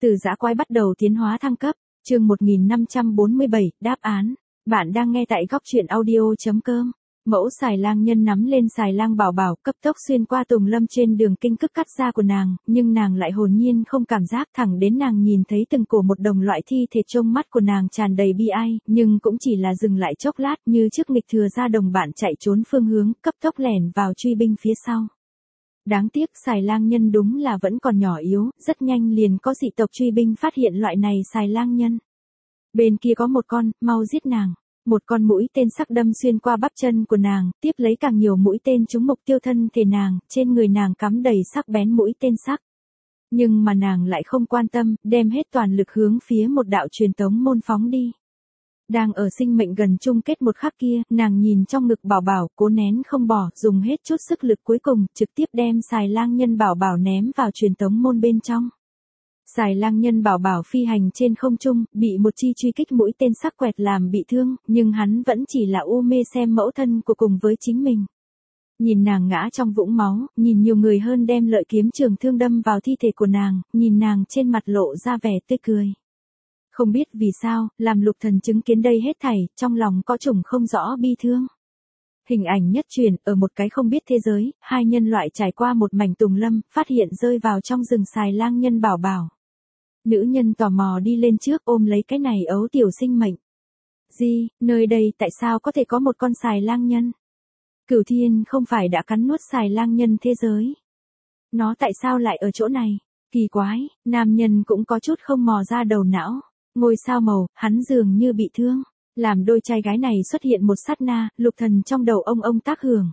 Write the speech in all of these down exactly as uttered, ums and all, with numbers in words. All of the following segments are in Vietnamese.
Từ dã quái bắt đầu tiến hóa thăng cấp, chương một nghìn năm trăm bốn mươi bảy, đáp án. Bạn đang nghe tại góc truyện audio.com. Mẫu xài lang nhân nắm lên xài lang bảo bảo, cấp tốc xuyên qua tùng lâm trên đường kinh cức cắt da của nàng, nhưng nàng lại hồn nhiên không cảm giác, thẳng đến nàng nhìn thấy từng cổ một đồng loại thi thể, trong mắt của nàng tràn đầy bi ai, nhưng cũng chỉ là dừng lại chốc lát, như trước nghịch thừa ra đồng bạn chạy trốn phương hướng, cấp tốc lẻn vào truy binh phía sau. Đáng tiếc xài lang nhân đúng là vẫn còn nhỏ yếu, rất nhanh liền có dị tộc truy binh phát hiện loại này xài lang nhân. Bên kia có một con, mau giết nàng. Một con mũi tên sắc đâm xuyên qua bắp chân của nàng, tiếp lấy càng nhiều mũi tên trúng mục tiêu thân thể nàng, trên người nàng cắm đầy sắc bén mũi tên sắc. Nhưng mà nàng lại không quan tâm, đem hết toàn lực hướng phía một đạo truyền tống môn phóng đi. Đang ở sinh mệnh gần chung kết một khắc kia, nàng nhìn trong ngực bảo bảo, cố nén không bỏ, dùng hết chút sức lực cuối cùng, trực tiếp đem xài lang nhân bảo bảo ném vào truyền tống môn bên trong. Xài lang nhân bảo bảo phi hành trên không trung, bị một chi truy kích mũi tên sắc quẹt làm bị thương, nhưng hắn vẫn chỉ là u mê xem mẫu thân của cùng với chính mình. Nhìn nàng ngã trong vũng máu, nhìn nhiều người hơn đem lợi kiếm trường thương đâm vào thi thể của nàng, nhìn nàng trên mặt lộ ra vẻ tươi cười. Không biết vì sao, làm Lục Thần chứng kiến đây hết thảy, trong lòng có chủng không rõ bi thương. Hình ảnh nhất truyền, ở một cái không biết thế giới, hai nhân loại trải qua một mảnh tùng lâm, phát hiện rơi vào trong rừng xài lang nhân bảo bảo. Nữ nhân tò mò đi lên trước ôm lấy cái này ấu tiểu sinh mệnh. Gì, nơi đây tại sao có thể có một con xài lang nhân? Cửu Thiên không phải đã cắn nuốt xài lang nhân thế giới? Nó tại sao lại ở chỗ này? Kỳ quái, nam nhân cũng có chút không mò ra đầu não. Ngôi sao màu, hắn dường như bị thương. Làm đôi trai gái này xuất hiện một sát na, Lục Thần trong đầu ông ông tác hưởng.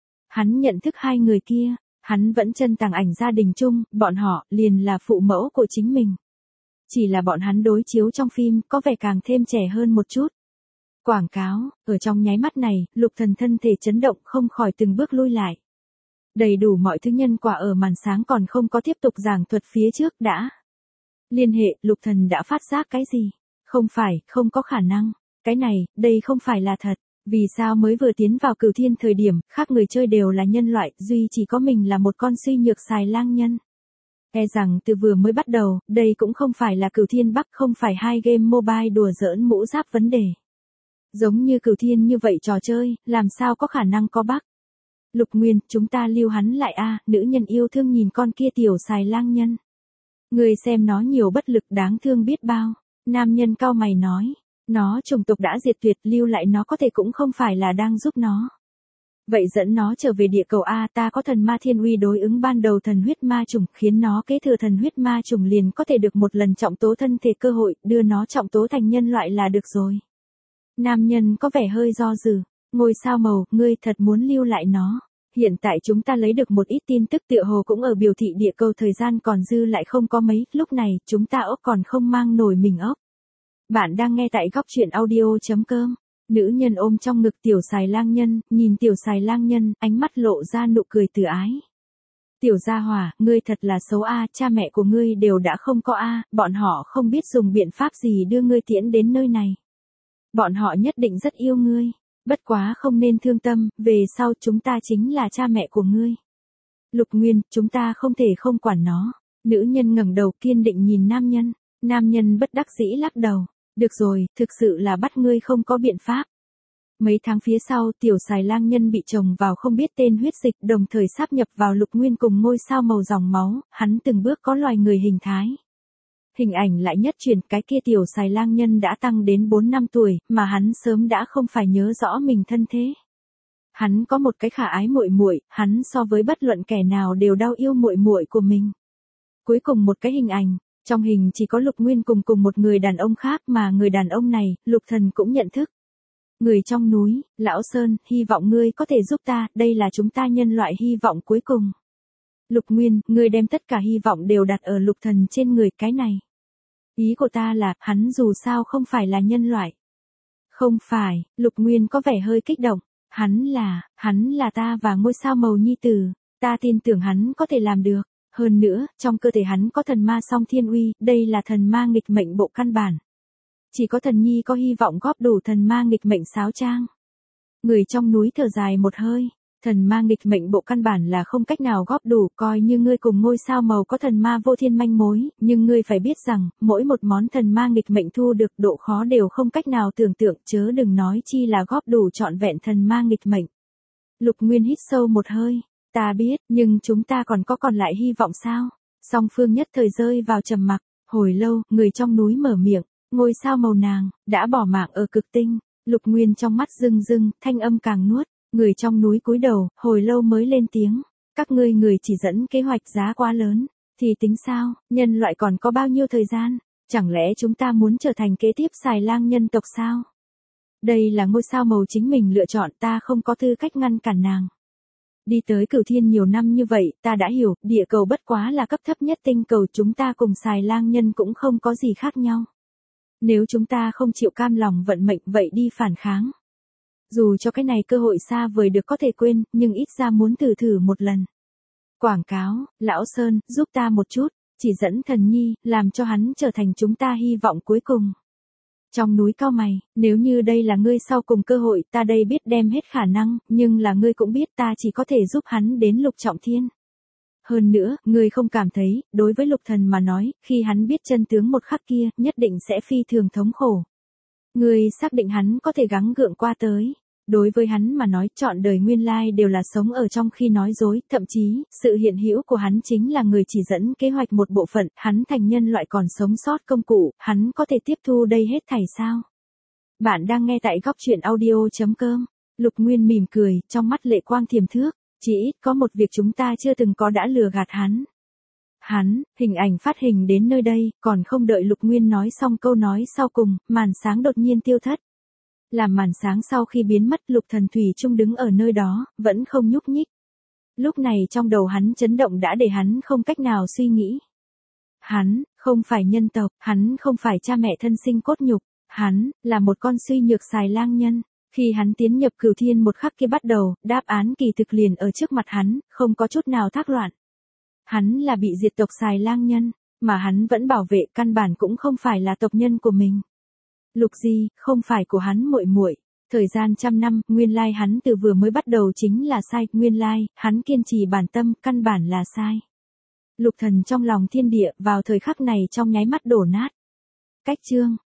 Hắn nhận thức hai người kia, hắn vẫn chân tàng ảnh gia đình chung, bọn họ liền là phụ mẫu của chính mình. Chỉ là bọn hắn đối chiếu trong phim có vẻ càng thêm trẻ hơn một chút. Quảng cáo, ở trong nháy mắt này, Lục Thần thân thể chấn động không khỏi từng bước lui lại. Đầy đủ mọi thứ nhân quả ở màn sáng còn không có tiếp tục giảng thuật phía trước đã. Liên hệ, Lục Thần đã phát giác cái gì? Không phải, không có khả năng. Cái này, đây không phải là thật. Vì sao mới vừa tiến vào Cửu Thiên thời điểm, khác người chơi đều là nhân loại, duy chỉ có mình là một con suy nhược xài lang nhân. E rằng từ vừa mới bắt đầu, đây cũng không phải là Cửu Thiên Bắc, không phải hai game mobile đùa giỡn mũ giáp vấn đề. Giống như Cửu Thiên như vậy trò chơi, làm sao có khả năng có bug? Lục Nguyên, chúng ta lưu hắn lại a, nữ nhân yêu thương nhìn con kia tiểu xài lang nhân. Người xem nó nhiều bất lực đáng thương biết bao. Nam nhân cau mày nói, nó chủng tộc đã diệt tuyệt, lưu lại nó có thể cũng không phải là đang giúp nó. Vậy dẫn nó trở về địa cầu A, ta có thần ma thiên uy đối ứng ban đầu thần huyết ma chủng, khiến nó kế thừa thần huyết ma chủng liền có thể được một lần trọng tố thân thể cơ hội, đưa nó trọng tố thành nhân loại là được rồi. Nam nhân có vẻ hơi do dự, ngôi sao màu, ngươi thật muốn lưu lại nó. Hiện tại chúng ta lấy được một ít tin tức tựa hồ cũng ở biểu thị địa cầu thời gian còn dư lại không có mấy, lúc này chúng ta ốc còn không mang nổi mình ốc. Bạn đang nghe tại góc truyện audio.com. Nữ nhân ôm trong ngực tiểu xài lang nhân, nhìn tiểu xài lang nhân, ánh mắt lộ ra nụ cười từ ái. Tiểu gia hỏa, ngươi thật là xấu a, cha mẹ của ngươi đều đã không có a, bọn họ không biết dùng biện pháp gì đưa ngươi tiễn đến nơi này. Bọn họ nhất định rất yêu ngươi, bất quá không nên thương tâm, về sau chúng ta chính là cha mẹ của ngươi. Lục Nguyên, chúng ta không thể không quản nó. Nữ nhân ngẩng đầu kiên định nhìn nam nhân, nam nhân bất đắc dĩ lắc đầu. Được rồi, thực sự là bắt ngươi không có biện pháp. Mấy tháng phía sau, tiểu xài lang nhân bị trồng vào không biết tên huyết dịch, đồng thời sáp nhập vào Lục Nguyên cùng ngôi sao màu dòng máu, hắn từng bước có loài người hình thái. Hình ảnh lại nhất truyền, cái kia tiểu xài lang nhân đã tăng đến bốn năm tuổi, mà hắn sớm đã không phải nhớ rõ mình thân thế. Hắn có một cái khả ái muội muội, hắn so với bất luận kẻ nào đều đau yêu muội muội của mình. Cuối cùng một cái hình ảnh. Trong hình chỉ có Lục Nguyên cùng cùng một người đàn ông khác mà người đàn ông này, Lục Thần cũng nhận thức. Người trong núi, Lão Sơn, hy vọng ngươi có thể giúp ta, đây là chúng ta nhân loại hy vọng cuối cùng. Lục Nguyên, ngươi đem tất cả hy vọng đều đặt ở Lục Thần trên người cái này. Ý của ta là, hắn dù sao không phải là nhân loại. Không phải, Lục Nguyên có vẻ hơi kích động. Hắn là, hắn là ta và ngôi sao màu nhi tử, ta tin tưởng hắn có thể làm được. Hơn nữa, trong cơ thể hắn có thần ma song thiên uy, đây là thần ma nghịch mệnh bộ căn bản. Chỉ có thần nhi có hy vọng góp đủ thần ma nghịch mệnh sáo trang. Người trong núi thở dài một hơi, Thần ma nghịch mệnh bộ căn bản là không cách nào góp đủ, coi như ngươi cùng ngôi sao màu có thần ma vô thiên manh mối, nhưng ngươi phải biết rằng, mỗi một món thần ma nghịch mệnh thu được độ khó đều không cách nào tưởng tượng, chớ đừng nói chi là góp đủ trọn vẹn thần ma nghịch mệnh. Lục Nguyên hít sâu một hơi, ta biết, nhưng chúng ta còn có còn lại hy vọng sao? Song phương nhất thời rơi vào trầm mặc, hồi lâu, người trong núi mở miệng, ngôi sao màu nàng, đã bỏ mạng ở cực tinh. Lục Nguyên trong mắt rưng rưng, thanh âm càng nuốt. Người trong núi cúi đầu, hồi lâu mới lên tiếng, các ngươi người chỉ dẫn kế hoạch giá quá lớn, thì tính sao, nhân loại còn có bao nhiêu thời gian, chẳng lẽ chúng ta muốn trở thành kế tiếp xài lang nhân tộc sao? Đây là ngôi sao màu chính mình lựa chọn, ta không có tư cách ngăn cản nàng. Đi tới Cửu Thiên nhiều năm như vậy, ta đã hiểu, địa cầu bất quá là cấp thấp nhất tinh cầu, chúng ta cùng xài lang nhân cũng không có gì khác nhau. Nếu chúng ta không chịu cam lòng vận mệnh vậy đi phản kháng. Dù cho cái này cơ hội xa vời được có thể quên, nhưng ít ra muốn thử thử một lần. Quảng cáo, Lão Sơn, giúp ta một chút, chỉ dẫn thần nhi, làm cho hắn trở thành chúng ta hy vọng cuối cùng. Trong núi cao mày, nếu như đây là ngươi sau cùng cơ hội, ta đây biết đem hết khả năng, nhưng là ngươi cũng biết ta chỉ có thể giúp hắn đến lục trọng thiên. Hơn nữa, ngươi không cảm thấy, đối với lục thần mà nói, khi hắn biết chân tướng một khắc kia, nhất định sẽ phi thường thống khổ. Ngươi xác định hắn có thể gắng gượng qua tới. Đối với hắn mà nói trọn đời nguyên lai đều là sống ở trong khi nói dối, thậm chí, sự hiện hữu của hắn chính là người chỉ dẫn kế hoạch một bộ phận, hắn thành nhân loại còn sống sót công cụ, hắn có thể tiếp thu đây hết thảy sao? Bạn đang nghe tại góc truyện audio chấm com. Lục Nguyên mỉm cười, trong mắt lệ quang thiềm thước, chỉ ít có một việc chúng ta chưa từng có đã lừa gạt hắn. Hắn, hình ảnh phát hình đến nơi đây, còn không đợi Lục Nguyên nói xong câu nói sau cùng, màn sáng đột nhiên tiêu thất. Làm màn sáng sau khi biến mất, Lục Thần thủy chung đứng ở nơi đó, vẫn không nhúc nhích. Lúc này trong đầu hắn chấn động đã để hắn không cách nào suy nghĩ. Hắn, không phải nhân tộc, hắn không phải cha mẹ thân sinh cốt nhục, hắn, là một con suy nhược xài lang nhân. Khi hắn tiến nhập Cửu Thiên một khắc kia bắt đầu, đáp án kỳ thực liền ở trước mặt hắn, không có chút nào thác loạn. Hắn là bị diệt tộc xài lang nhân, mà hắn vẫn bảo vệ, căn bản cũng không phải là tộc nhân của mình. Lục Di, không phải của hắn muội muội. Thời gian trăm năm, nguyên lai hắn từ vừa mới bắt đầu chính là sai, nguyên lai, hắn kiên trì bản tâm, căn bản là sai. Lục Thần trong lòng thiên địa, vào thời khắc này trong nháy mắt đổ nát. Cách chương